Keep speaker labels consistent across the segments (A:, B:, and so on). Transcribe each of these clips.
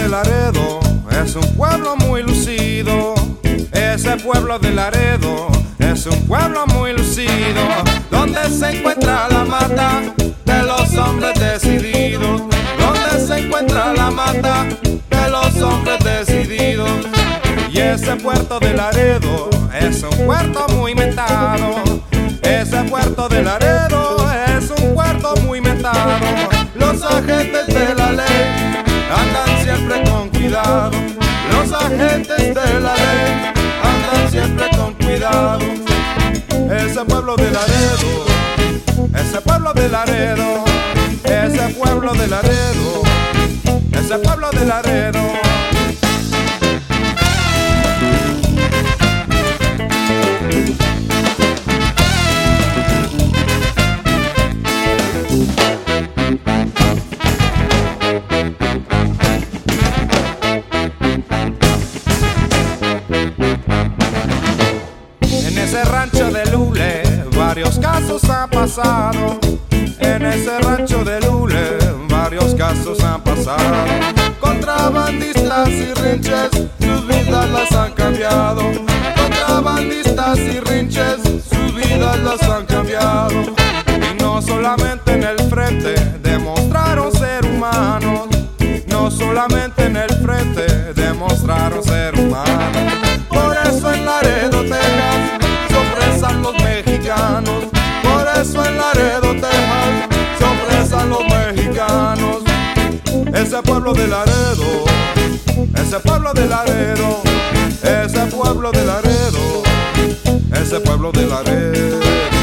A: Laredo es un pueblo muy lucido. Ese pueblo de Laredo es un pueblo muy lucido, donde se encuentra la mata de los hombres decididos, donde se encuentra la mata de los hombres decididos. Y ese puerto de Laredo es un puerto muy mentado. Ese puerto de Laredo es un puerto muy mentado. Los agentes de la ley andan siempre con cuidado. Los agentes de la ley andan siempre con cuidado. Ese pueblo de Laredo, ese pueblo de Laredo, ese pueblo de Laredo, ese pueblo de Laredo. En ese rancho de Lule varios casos han pasado. En ese rancho de Lule varios casos han pasado. Contrabandistas y rinches, sus vidas las han cambiado. Contrabandistas y rinches, sus vidas las han cambiado. Y no solamente en el frente demostraron ser humanos, no solamente en el frente demostraron ser humanos. Por eso en Laredo, Texas, se opresan los mexicanos. Por eso en Laredo, Texas, se opresan los mexicanos. Ese pueblo de Laredo, ese pueblo de Laredo, ese pueblo de Laredo, ese pueblo de Laredo.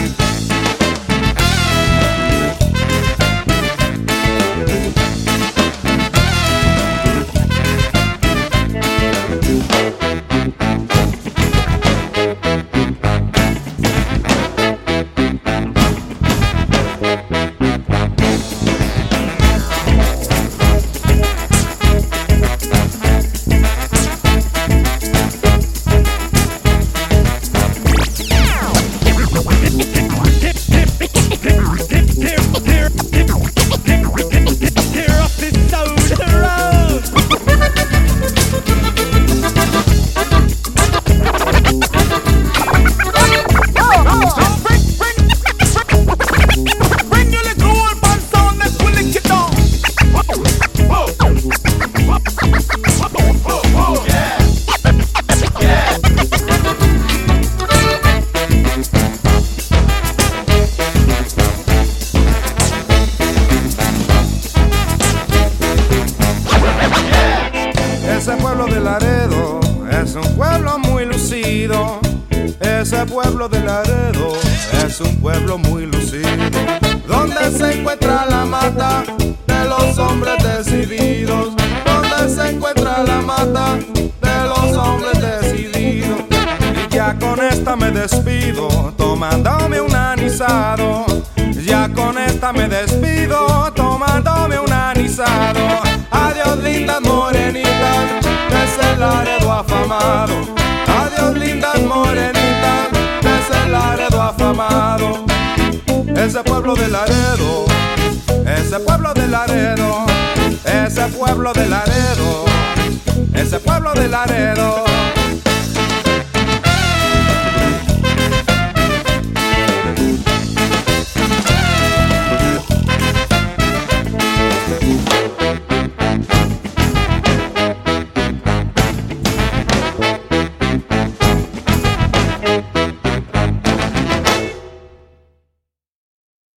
A: Ese pueblo de Laredo es un pueblo muy lucido. Ese pueblo de Laredo es un pueblo muy lucido, donde se encuentra la mata de los hombres decididos, donde se encuentra la mata de los hombres decididos. Y ya con esta me despido, tomándome un anisado. Ya con esta me despido, tomándome un anisado. Adiós, lindas morenitas, de ese Laredo afamado. Adiós, lindas morenitas, de ese Laredo afamado. Ese pueblo de Laredo, ese pueblo de Laredo, ese pueblo de Laredo, ese pueblo de Laredo.